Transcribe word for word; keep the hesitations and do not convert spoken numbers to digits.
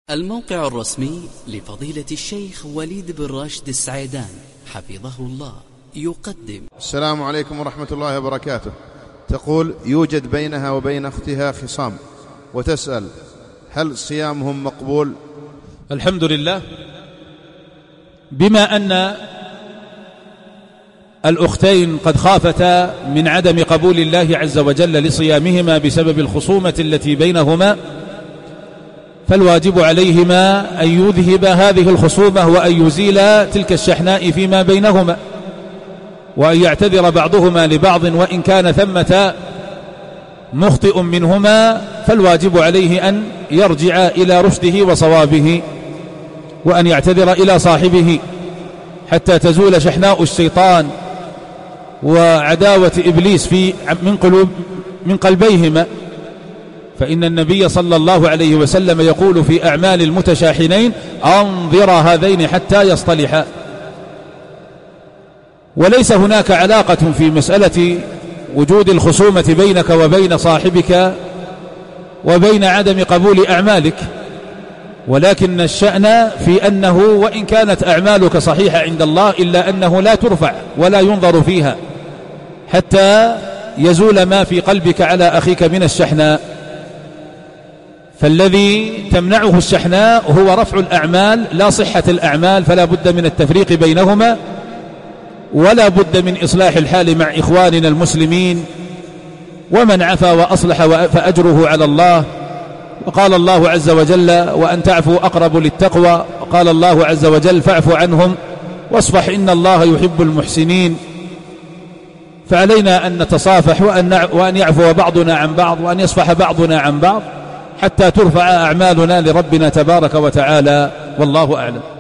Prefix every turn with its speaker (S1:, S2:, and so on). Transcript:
S1: الموقع الرسمي لفضيلة الشيخ وليد بن راشد السعيدان حفظه الله يقدم.
S2: السلام عليكم ورحمة الله وبركاته. تقول: يوجد بينها وبين أختها خصام، وتسأل: هل صيامهم مقبول؟
S3: الحمد لله. بما أن الأختين قد خافتا من عدم قبول الله عز وجل لصيامهما بسبب الخصومة التي بينهما، فالواجب عليهما أن يذهب هذه الخصومة وأن يزيل تلك الشحناء فيما بينهما، وأن يعتذر بعضهما لبعض، وإن كان ثمة مخطئ منهما فالواجب عليه أن يرجع إلى رشده وصوابه، وأن يعتذر إلى صاحبه حتى تزول شحناء الشيطان وعداوة إبليس في من قلوب من قلبيهما. فإن النبي صلى الله عليه وسلم يقول في أعمال المتشاحنين: أنظر هذين حتى يصطلحا. وليس هناك علاقة في مسألة وجود الخصومة بينك وبين صاحبك وبين عدم قبول أعمالك، ولكن الشأن في أنه وإن كانت أعمالك صحيحة عند الله إلا أنه لا ترفع ولا ينظر فيها حتى يزول ما في قلبك على أخيك من الشحناء. فالذي تمنعه الشحناء هو رفع الأعمال لا صحة الأعمال، فلا بد من التفريق بينهما، ولا بد من إصلاح الحال مع إخواننا المسلمين، ومن عفا وأصلح فأجره على الله. وقال الله عز وجل: وأن تعفوا أقرب للتقوى. وقال الله عز وجل: فاعف عنهم واصفح إن الله يحب المحسنين. فعلينا أن نتصافح وأن يعفو بعضنا عن بعض، وأن يصفح بعضنا عن بعض، حتى ترفع أعمالنا لربنا تبارك وتعالى، والله أعلم.